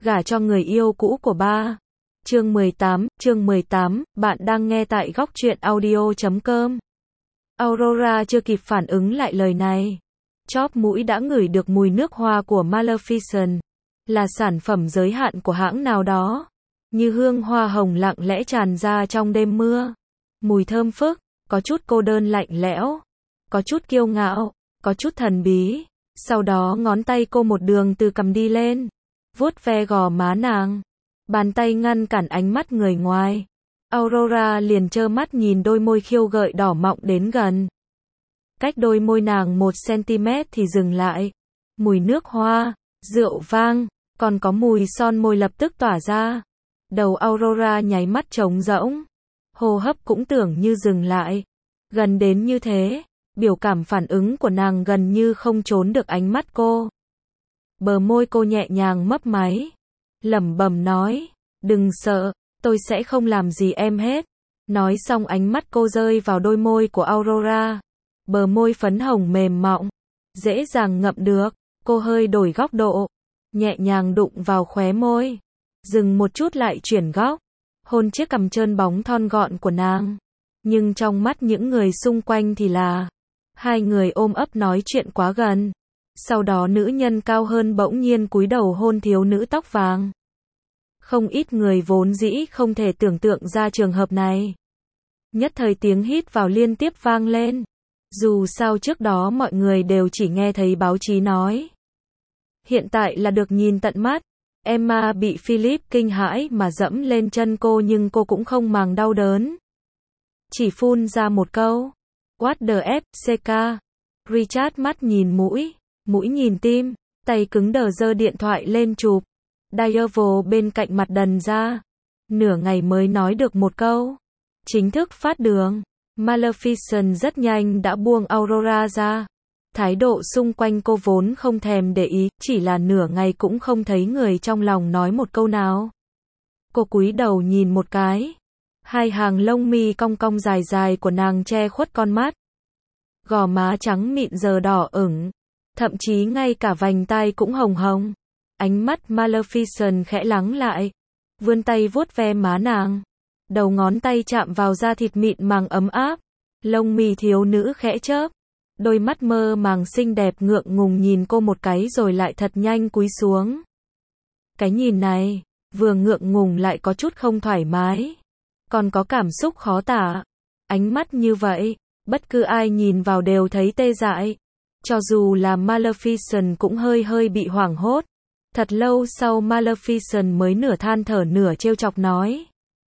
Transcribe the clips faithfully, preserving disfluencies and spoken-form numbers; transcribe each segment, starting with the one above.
gả cho người yêu cũ của ba. Chương mười tám, chương mười tám, bạn đang nghe tại góc truyện audio chấm com. Aurora chưa kịp phản ứng lại lời này. Chóp mũi đã ngửi được mùi nước hoa của Maleficent, là sản phẩm giới hạn của hãng nào đó. Như hương hoa hồng lặng lẽ tràn ra trong đêm mưa. Mùi thơm phức, có chút cô đơn lạnh lẽo, có chút kiêu ngạo, có chút thần bí. Sau đó ngón tay cô một đường từ cằm đi lên, vuốt ve gò má nàng. Bàn tay ngăn cản ánh mắt người ngoài. Aurora liền trơ mắt nhìn đôi môi khiêu gợi đỏ mọng đến gần. Cách đôi môi nàng một xăng-ti-mét thì dừng lại. Mùi nước hoa, rượu vang, còn có mùi son môi lập tức tỏa ra. Đầu Aurora nháy mắt trống rỗng. Hô hấp cũng tưởng như dừng lại. Gần đến như thế, biểu cảm phản ứng của nàng gần như không trốn được ánh mắt cô. Bờ môi cô nhẹ nhàng mấp máy, lẩm bẩm nói, đừng sợ, tôi sẽ không làm gì em hết. Nói xong ánh mắt cô rơi vào đôi môi của Aurora. Bờ môi phấn hồng mềm mọng, dễ dàng ngậm được. Cô hơi đổi góc độ, nhẹ nhàng đụng vào khóe môi, dừng một chút lại chuyển góc, hôn chiếc cằm trơn bóng thon gọn của nàng. Nhưng trong mắt những người xung quanh thì là hai người ôm ấp nói chuyện quá gần. Sau đó nữ nhân cao hơn bỗng nhiên cúi đầu hôn thiếu nữ tóc vàng. Không ít người vốn dĩ không thể tưởng tượng ra trường hợp này. Nhất thời tiếng hít vào liên tiếp vang lên. Dù sao trước đó mọi người đều chỉ nghe thấy báo chí nói. Hiện tại là được nhìn tận mắt. Emma bị Philip kinh hãi mà dẫm lên chân cô nhưng cô cũng không màng đau đớn. Chỉ phun ra một câu. What the f ck. Richard mắt nhìn mũi, mũi nhìn tim, tay cứng đờ giơ điện thoại lên chụp. Diavel bên cạnh mặt đần ra. Nửa ngày mới nói được một câu. Chính thức phát đường. Maleficent rất nhanh đã buông Aurora ra. Thái độ xung quanh cô vốn không thèm để ý, chỉ là nửa ngày cũng không thấy người trong lòng nói một câu nào. Cô cúi đầu nhìn một cái. Hai hàng lông mi cong cong dài dài của nàng che khuất con mắt. Gò má trắng mịn giờ đỏ ửng, thậm chí ngay cả vành tai cũng hồng hồng. Ánh mắt Maleficent khẽ lắng lại, vươn tay vuốt ve má nàng. Đầu ngón tay chạm vào da thịt mịn màng ấm áp. Lông mi thiếu nữ khẽ chớp. Đôi mắt mơ màng xinh đẹp ngượng ngùng nhìn cô một cái rồi lại thật nhanh cúi xuống. Cái nhìn này, vừa ngượng ngùng lại có chút không thoải mái. Còn có cảm xúc khó tả. Ánh mắt như vậy, bất cứ ai nhìn vào đều thấy tê dại. Cho dù là Maleficent cũng hơi hơi bị hoảng hốt. Thật lâu sau Maleficent mới nửa than thở nửa trêu chọc nói.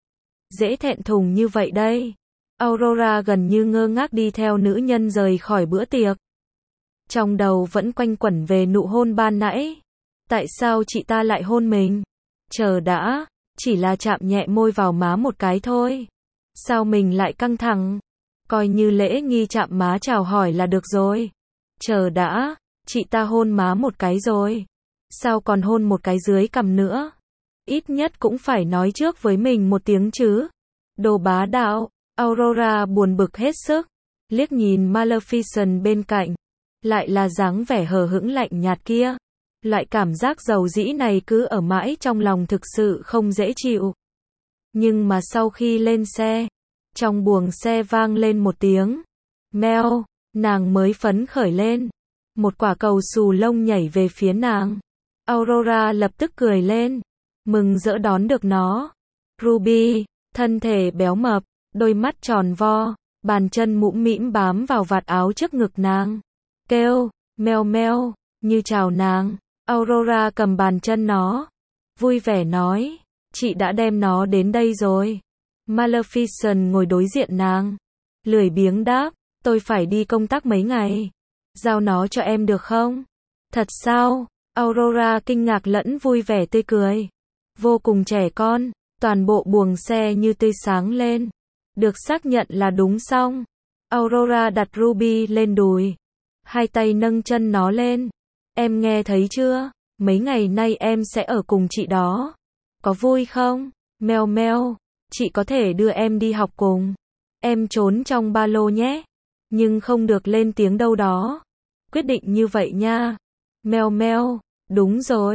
Dễ thẹn thùng như vậy đây. Aurora gần như ngơ ngác đi theo nữ nhân rời khỏi bữa tiệc. Trong đầu vẫn quanh quẩn về nụ hôn ban nãy. Tại sao chị ta lại hôn mình? Chờ đã, chỉ là chạm nhẹ môi vào má một cái thôi. Sao mình lại căng thẳng? Coi như lễ nghi chạm má chào hỏi là được rồi. Chờ đã, chị ta hôn má một cái rồi. Sao còn hôn một cái dưới cằm nữa? Ít nhất cũng phải nói trước với mình một tiếng chứ. Đồ bá đạo. Aurora buồn bực hết sức, liếc nhìn Maleficent bên cạnh, lại là dáng vẻ hờ hững lạnh nhạt kia. Loại cảm giác dầu dĩ này cứ ở mãi trong lòng thực sự không dễ chịu. Nhưng mà sau khi lên xe, trong buồng xe vang lên một tiếng meo, nàng mới phấn khởi lên. Một quả cầu xù lông nhảy về phía nàng. Aurora lập tức cười lên, mừng rỡ đón được nó. Ruby, thân thể béo mập, đôi mắt tròn vo, bàn chân mũm mĩm bám vào vạt áo trước ngực nàng. Kêu, meo meo, như chào nàng. Aurora cầm bàn chân nó, vui vẻ nói, chị đã đem nó đến đây rồi. Maleficent ngồi đối diện nàng, lười biếng đáp, tôi phải đi công tác mấy ngày. Giao nó cho em được không? Thật sao? Aurora kinh ngạc lẫn vui vẻ tươi cười. Vô cùng trẻ con, toàn bộ buồng xe như tươi sáng lên. Được xác nhận là đúng xong. Aurora đặt Ruby lên đùi. Hai tay nâng chân nó lên. Em nghe thấy chưa? Mấy ngày nay em sẽ ở cùng chị đó. Có vui không? Meo meo, chị có thể đưa em đi học cùng. Em trốn trong ba lô nhé. Nhưng không được lên tiếng đâu đó. Quyết định như vậy nha. Meo meo, đúng rồi.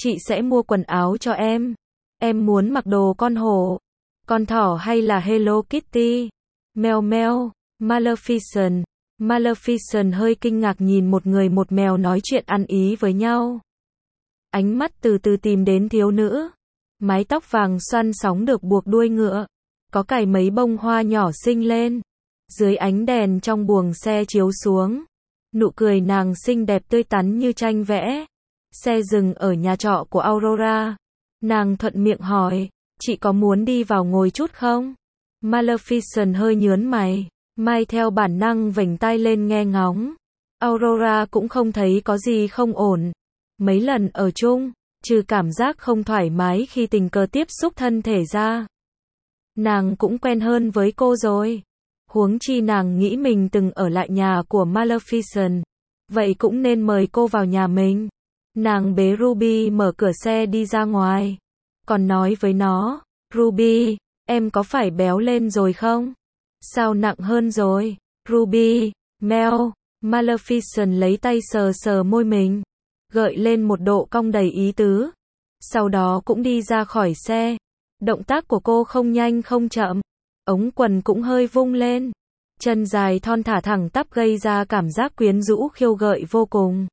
chị sẽ mua quần áo cho em. Em muốn mặc đồ con hổ, con thỏ hay là Hello Kitty? Mèo mèo, Maleficent. Maleficent hơi kinh ngạc nhìn một người một mèo nói chuyện ăn ý với nhau. Ánh mắt từ từ tìm đến thiếu nữ. Mái tóc vàng xoăn sóng được buộc đuôi ngựa. Có cài mấy bông hoa nhỏ xinh lên. Dưới ánh đèn trong buồng xe chiếu xuống. Nụ cười nàng xinh đẹp tươi tắn như tranh vẽ. Xe dừng ở nhà trọ của Aurora. Nàng thuận miệng hỏi, chị có muốn đi vào ngồi chút không? Maleficent hơi nhớn mày. Mai theo bản năng vểnh tai lên nghe ngóng. Aurora cũng không thấy có gì không ổn. Mấy lần ở chung, trừ cảm giác không thoải mái khi tình cờ tiếp xúc thân thể ra, nàng cũng quen hơn với cô rồi. Huống chi nàng nghĩ mình từng ở lại nhà của Maleficent, vậy cũng nên mời cô vào nhà mình. Nàng bế Ruby mở cửa xe đi ra ngoài, còn nói với nó, Ruby, em có phải béo lên rồi không? Sao nặng hơn rồi? Ruby, meo. Maleficent lấy tay sờ sờ môi mình, gợi lên một độ cong đầy ý tứ. Sau đó cũng đi ra khỏi xe. Động tác của cô không nhanh không chậm. Ống quần cũng hơi vung lên. Chân dài thon thả thẳng tắp gây ra cảm giác quyến rũ khiêu gợi vô cùng.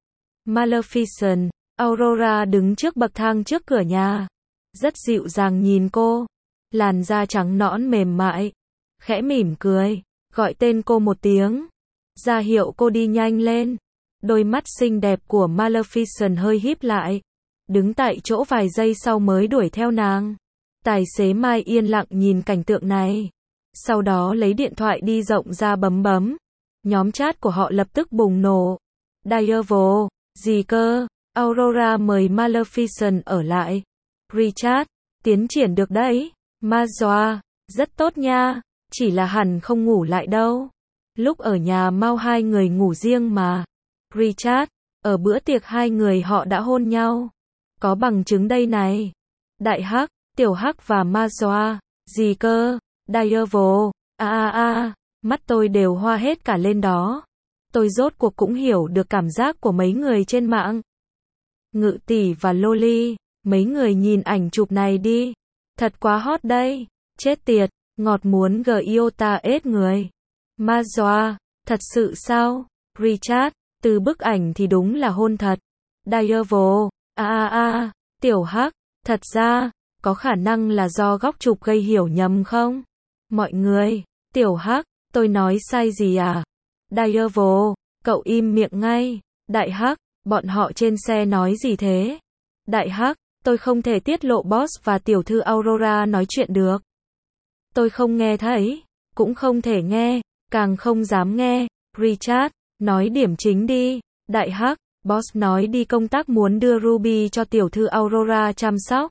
Maleficent, Aurora đứng trước bậc thang trước cửa nhà. Rất dịu dàng nhìn cô. Làn da trắng nõn mềm mại. Khẽ mỉm cười, gọi tên cô một tiếng. Ra hiệu cô đi nhanh lên. Đôi mắt xinh đẹp của Maleficent hơi híp lại. Đứng tại chỗ vài giây sau mới đuổi theo nàng. Tài xế Mai yên lặng nhìn cảnh tượng này. Sau đó lấy điện thoại đi rộng ra bấm bấm. Nhóm chat của họ lập tức bùng nổ. Daredevil, gì cơ? Aurora mời Maleficent ở lại. Richard, tiến triển được đấy. Majoa, rất tốt nha. Chỉ là hẳn không ngủ lại đâu. Lúc ở nhà mau hai người ngủ riêng mà. Richard, ở bữa tiệc hai người họ đã hôn nhau. Có bằng chứng đây này. Đại Hắc, Tiểu Hắc và Majoa, gì cơ? Daredevil, a a a, mắt tôi đều hoa hết cả lên đó. Tôi rốt cuộc cũng hiểu được cảm giác của mấy người trên mạng. Ngự tỷ và Loli, mấy người nhìn ảnh chụp này đi. Thật quá hot đây. Chết tiệt, ngọt muốn giota ết người. Majoa, thật sự sao? Richard, từ bức ảnh thì đúng là hôn thật. Daredevil, a a a, Tiểu Hắc, thật ra, có khả năng là do góc chụp gây hiểu nhầm không? Mọi người, Tiểu Hắc, tôi nói sai gì à? Daredevil, cậu im miệng ngay. Đại Hắc, bọn họ trên xe nói gì thế? Đại Hắc, tôi không thể tiết lộ boss và tiểu thư Aurora nói chuyện được. Tôi không nghe thấy, cũng không thể nghe, càng không dám nghe. Richard, nói điểm chính đi. Đại Hắc, boss nói đi công tác muốn đưa Ruby cho tiểu thư Aurora chăm sóc.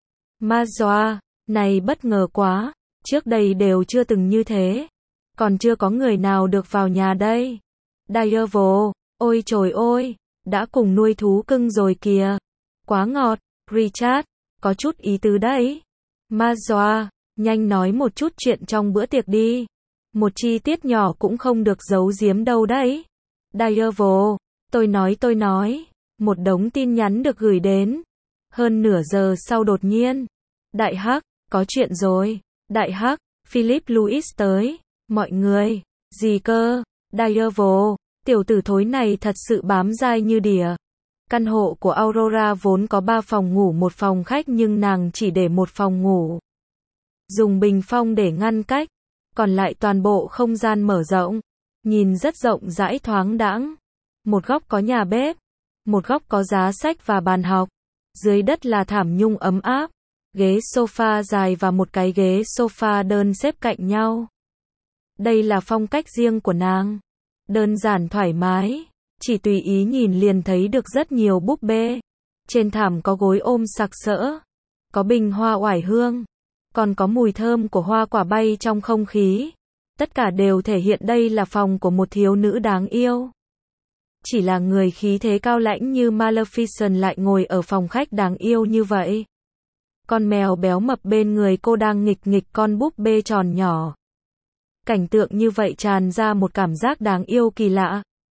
Majoa, này bất ngờ quá, trước đây đều chưa từng như thế. Còn chưa có người nào được vào nhà đây. Daredevil, ôi trời ơi, đã cùng nuôi thú cưng rồi kìa. Quá ngọt. Richard, có chút ý tứ đấy. Majoa, nhanh nói một chút chuyện trong bữa tiệc đi. Một chi tiết nhỏ cũng không được giấu giếm đâu đấy. Daredevil, tôi nói tôi nói. Một đống tin nhắn được gửi đến. Hơn nửa giờ sau đột nhiên. Đại Hắc, có chuyện rồi. Đại Hắc, Philip Louis tới. Mọi người, gì cơ? Daredevil, tiểu tử thối này thật sự bám dai như đỉa. Căn hộ của Aurora vốn có ba phòng ngủ một phòng khách nhưng nàng chỉ để một phòng ngủ. Dùng bình phong để ngăn cách. Còn lại toàn bộ không gian mở rộng. Nhìn rất rộng rãi thoáng đãng. Một góc có nhà bếp. Một góc có giá sách và bàn học. Dưới đất là thảm nhung ấm áp. Ghế sofa dài và một cái ghế sofa đơn xếp cạnh nhau. Đây là phong cách riêng của nàng. Đơn giản thoải mái. Chỉ tùy ý nhìn liền thấy được rất nhiều búp bê. Trên thảm có gối ôm sặc sỡ. Có bình hoa oải hương. Còn có mùi thơm của hoa quả bay trong không khí. Tất cả đều thể hiện đây là phòng của một thiếu nữ đáng yêu. Chỉ là người khí thế cao lãnh như Maleficent lại ngồi ở phòng khách đáng yêu như vậy. Con mèo béo mập bên người cô đang nghịch nghịch con búp bê tròn nhỏ. Cảnh tượng như vậy tràn ra một cảm giác đáng yêu kỳ lạ.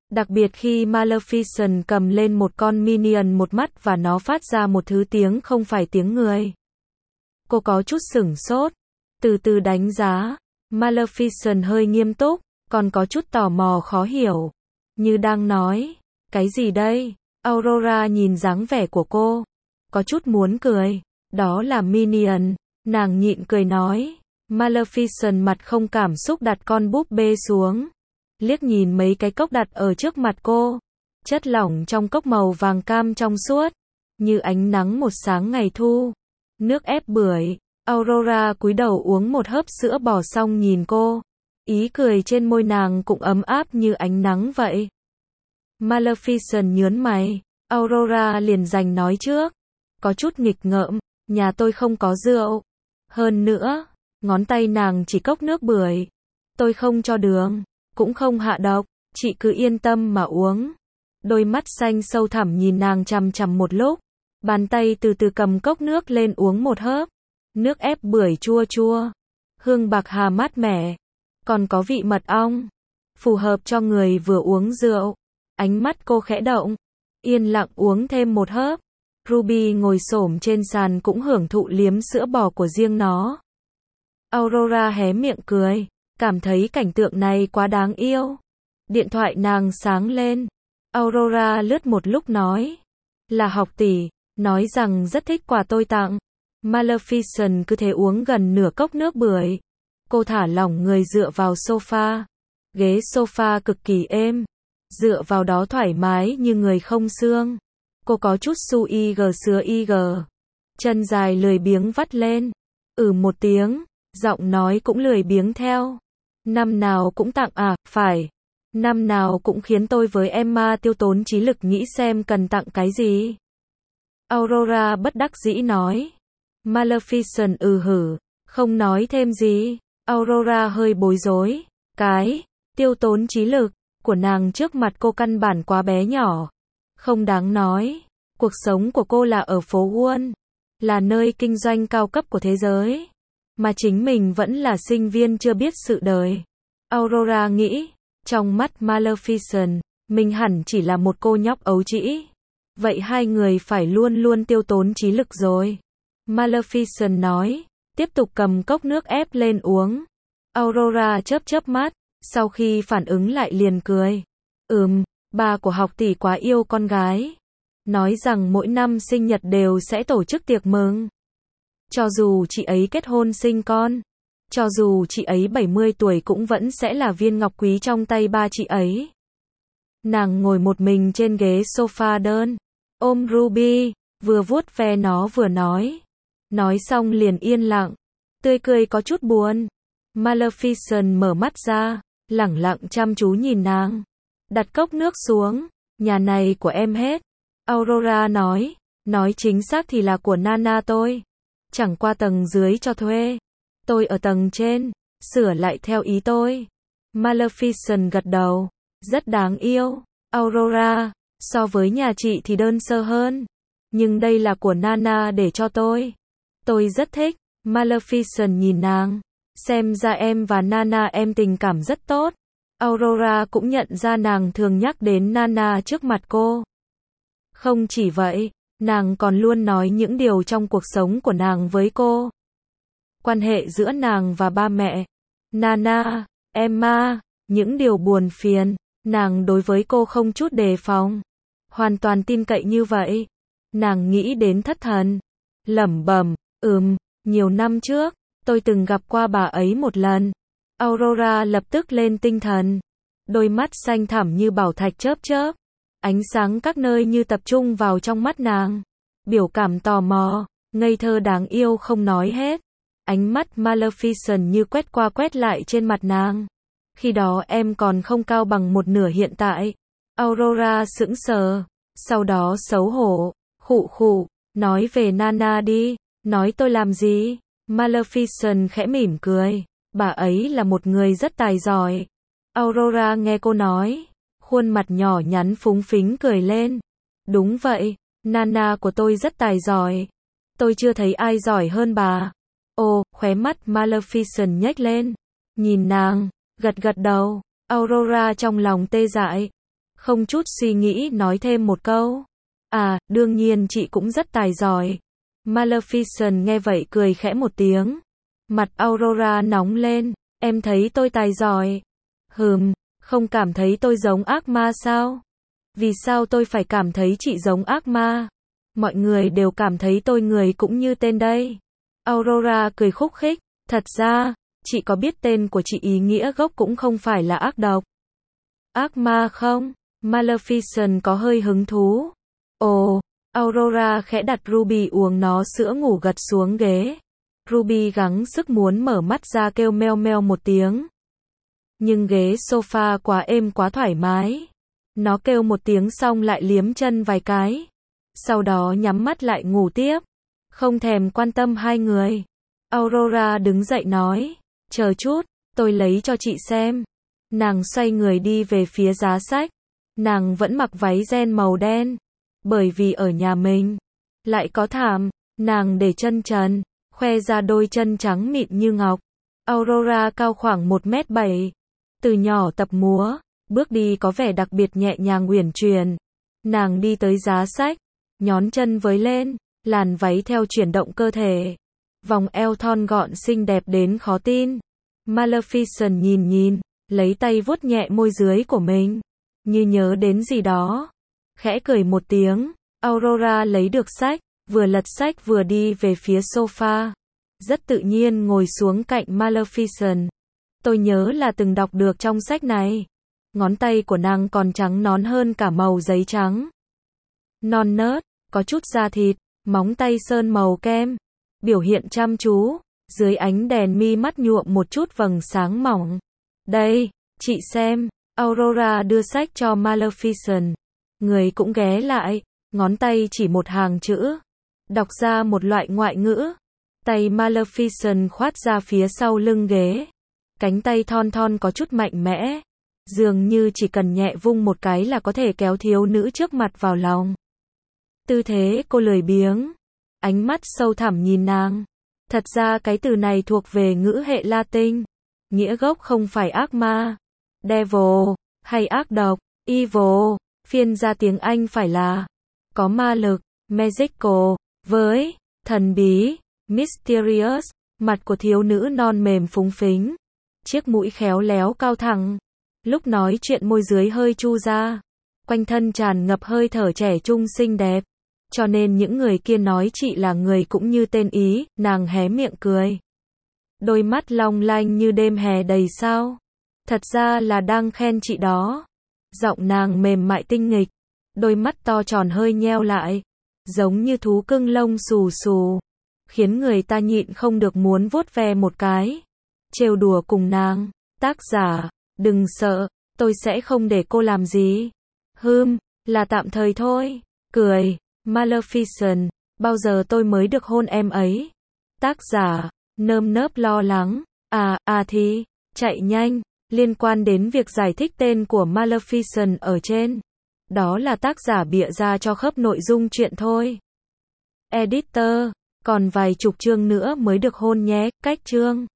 Đặc biệt khi Maleficent cầm lên một con minion một mắt và nó phát ra một thứ tiếng không phải tiếng người. Cô có chút sửng sốt, từ từ đánh giá. Maleficent hơi nghiêm túc, còn có chút tò mò khó hiểu. Như đang nói, cái gì đây? Aurora nhìn dáng vẻ của cô, có chút muốn cười. Đó là minion, nàng nhịn cười nói. Maleficent mặt không cảm xúc đặt con búp bê xuống, liếc nhìn mấy cái cốc đặt ở trước mặt cô. Chất lỏng trong cốc màu vàng cam trong suốt, như ánh nắng một sáng ngày thu. Nước ép bưởi. Aurora cúi đầu uống một hớp sữa bò xong nhìn cô. Ý cười trên môi nàng cũng ấm áp như ánh nắng vậy. Maleficent nhớn mày. Aurora liền giành nói trước. Có chút nghịch ngợm. Nhà tôi không có rượu. Hơn nữa, ngón tay nàng chỉ cốc nước bưởi. Tôi không cho đường, cũng không hạ độc. Chị cứ yên tâm mà uống. Đôi mắt xanh sâu thẳm nhìn nàng chằm chằm một lúc. Bàn tay từ từ cầm cốc nước lên uống một hớp. Nước ép bưởi chua chua, hương bạc hà mát mẻ, còn có vị mật ong, phù hợp cho người vừa uống rượu. Ánh mắt cô khẽ động, yên lặng uống thêm một hớp. Ruby ngồi xổm trên sàn cũng hưởng thụ liếm sữa bò của riêng nó. Aurora hé miệng cười, cảm thấy cảnh tượng này quá đáng yêu. Điện thoại nàng sáng lên. Aurora lướt một lúc nói, là học tỷ, nói rằng rất thích quà tôi tặng. Maleficent cứ thế uống gần nửa cốc nước bưởi. Cô thả lỏng người dựa vào sofa. Ghế sofa cực kỳ êm, dựa vào đó thoải mái như người không xương. Cô có chút su y gờ sứa y gờ. Chân dài lười biếng vắt lên. Ừ một tiếng, giọng nói cũng lười biếng theo. Năm nào cũng tặng à, phải. Năm nào cũng khiến tôi với Emma tiêu tốn trí lực nghĩ xem cần tặng cái gì. Aurora bất đắc dĩ nói. Maleficent ừ hử, không nói thêm gì. Aurora hơi bối rối. Cái tiêu tốn trí lực của nàng trước mặt cô căn bản quá bé nhỏ, không đáng nói. Cuộc sống của cô là ở phố Wall, là nơi kinh doanh cao cấp của thế giới, mà chính mình vẫn là sinh viên chưa biết sự đời. Aurora nghĩ, trong mắt Maleficent, mình hẳn chỉ là một cô nhóc ấu trĩ. Vậy hai người phải luôn luôn tiêu tốn trí lực rồi. Maleficent nói, tiếp tục cầm cốc nước ép lên uống. Aurora chớp chớp mắt, sau khi phản ứng lại liền cười. Ừm, bà của học tỷ quá yêu con gái. Nói rằng mỗi năm sinh nhật đều sẽ tổ chức tiệc mừng. Cho dù chị ấy kết hôn sinh con, cho dù chị ấy bảy mươi tuổi cũng vẫn sẽ là viên ngọc quý trong tay ba chị ấy. Nàng ngồi một mình trên ghế sofa đơn, ôm Ruby, vừa vuốt ve nó vừa nói. Nói xong liền yên lặng, tươi cười có chút buồn. Maleficent mở mắt ra, lẳng lặng chăm chú nhìn nàng. Đặt cốc nước xuống, nhà này của em hết. Aurora nói, nói chính xác thì là của Nana tôi. Chẳng qua tầng dưới cho thuê. Tôi ở tầng trên, sửa lại theo ý tôi. Maleficent gật đầu, rất đáng yêu. Aurora, so với nhà chị thì đơn sơ hơn. Nhưng đây là của Nana để cho tôi. Tôi rất thích. Maleficent nhìn nàng. Xem ra em và Nana em tình cảm rất tốt. Aurora cũng nhận ra nàng thường nhắc đến Nana trước mặt cô. Không chỉ vậy, nàng còn luôn nói những điều trong cuộc sống của nàng với cô. Quan hệ giữa nàng và ba mẹ, Nana, Emma, những điều buồn phiền, nàng đối với cô không chút đề phòng. Hoàn toàn tin cậy như vậy. Nàng nghĩ đến thất thần. Lẩm bẩm, ừm, nhiều năm trước, tôi từng gặp qua bà ấy một lần. Aurora lập tức lên tinh thần. Đôi mắt xanh thẳm như bảo thạch chớp chớp. Ánh sáng các nơi như tập trung vào trong mắt nàng. Biểu cảm tò mò, ngây thơ đáng yêu không nói hết. Ánh mắt Maleficent như quét qua quét lại trên mặt nàng. Khi đó em còn không cao bằng một nửa hiện tại. Aurora sững sờ, sau đó xấu hổ, khụ khụ, nói về Nana đi. Nói tôi làm gì? Maleficent khẽ mỉm cười. Bà ấy là một người rất tài giỏi. Aurora nghe cô nói, khuôn mặt nhỏ nhắn phúng phính cười lên. Đúng vậy, Nana của tôi rất tài giỏi. Tôi chưa thấy ai giỏi hơn bà. Ồ, khóe mắt Maleficent nhếch lên. Nhìn nàng, gật gật đầu. Aurora trong lòng tê dại. không chút suy nghĩ nói thêm một câu. À, đương nhiên chị cũng rất tài giỏi. Maleficent nghe vậy cười khẽ một tiếng. Mặt Aurora nóng lên. Em thấy tôi tài giỏi. Hừm, không cảm thấy tôi giống ác ma sao? Vì sao tôi phải cảm thấy chị giống ác ma? Mọi người đều cảm thấy tôi người cũng như tên đây. Aurora cười khúc khích. Thật ra, chị có biết tên của chị ý nghĩa gốc cũng không phải là ác độc. Ác ma không? Maleficent có hơi hứng thú. Ồ, Aurora khẽ đặt Ruby uống nó sữa ngủ gật xuống ghế. Ruby gắng sức muốn mở mắt ra kêu meo meo một tiếng. Nhưng ghế sofa quá êm quá thoải mái. Nó kêu một tiếng xong lại liếm chân vài cái. Sau đó nhắm mắt lại ngủ tiếp. Không thèm quan tâm hai người. Aurora đứng dậy nói. Chờ chút, tôi lấy cho chị xem. Nàng xoay người đi về phía giá sách. Nàng vẫn mặc váy ren màu đen. Bởi vì ở nhà mình lại có thảm, nàng để chân trần, khoe ra đôi chân trắng mịn như ngọc. Aurora cao khoảng một mét bảy. Từ nhỏ tập múa, bước đi có vẻ đặc biệt nhẹ nhàng uyển chuyển. Nàng đi tới giá sách, nhón chân với lên, làn váy theo chuyển động cơ thể. Vòng eo thon gọn xinh đẹp đến khó tin. Maleficent nhìn nhìn, lấy tay vuốt nhẹ môi dưới của mình, như nhớ đến gì đó. Khẽ cười một tiếng, Aurora lấy được sách, vừa lật sách vừa đi về phía sofa. Rất tự nhiên ngồi xuống cạnh Maleficent. Tôi nhớ là từng đọc được trong sách này. Ngón tay của nàng còn trắng nõn hơn cả màu giấy trắng. Non nớt, có chút da thịt, móng tay sơn màu kem. Biểu hiện chăm chú, dưới ánh đèn mi mắt nhuộm một chút vầng sáng mỏng. Đây, chị xem. Aurora đưa sách cho Maleficent. Người cũng ghé lại, ngón tay chỉ một hàng chữ. Đọc ra một loại ngoại ngữ. Tay Maleficent khoát ra phía sau lưng ghế. Cánh tay thon thon có chút mạnh mẽ. Dường như chỉ cần nhẹ vung một cái là có thể kéo thiếu nữ trước mặt vào lòng. Tư thế cô lười biếng. Ánh mắt sâu thẳm nhìn nàng. Thật ra cái từ này thuộc về ngữ hệ Latin. Nghĩa gốc không phải ác ma, devil, hay ác độc, evil. Phiên ra tiếng Anh phải là có ma lực, magical, với thần bí, mysterious. Mặt của thiếu nữ non mềm phúng phính, chiếc mũi khéo léo cao thẳng. Lúc nói chuyện môi dưới hơi chu ra, quanh thân tràn ngập hơi thở trẻ trung xinh đẹp. Cho nên những người kia nói chị là người cũng như tên ý. Nàng hé miệng cười. Đôi mắt long lanh như đêm hè đầy sao. Thật ra là đang khen chị đó. Giọng nàng mềm mại tinh nghịch. Đôi mắt to tròn hơi nheo lại, giống như thú cưng lông xù xù, khiến người ta nhịn không được muốn vuốt ve một cái. Trêu đùa cùng nàng. Tác giả, đừng sợ, tôi sẽ không để cô làm gì. Hừm, là tạm thời thôi. Cười. Maleficent, bao giờ tôi mới được hôn em ấy? Tác giả, nơm nớp lo lắng. À, à thì, chạy nhanh. Liên quan đến việc giải thích tên của Maleficent ở trên. Đó là tác giả bịa ra cho khớp nội dung chuyện thôi. Editor, còn vài chục chương nữa mới được hôn nhé. Cách chương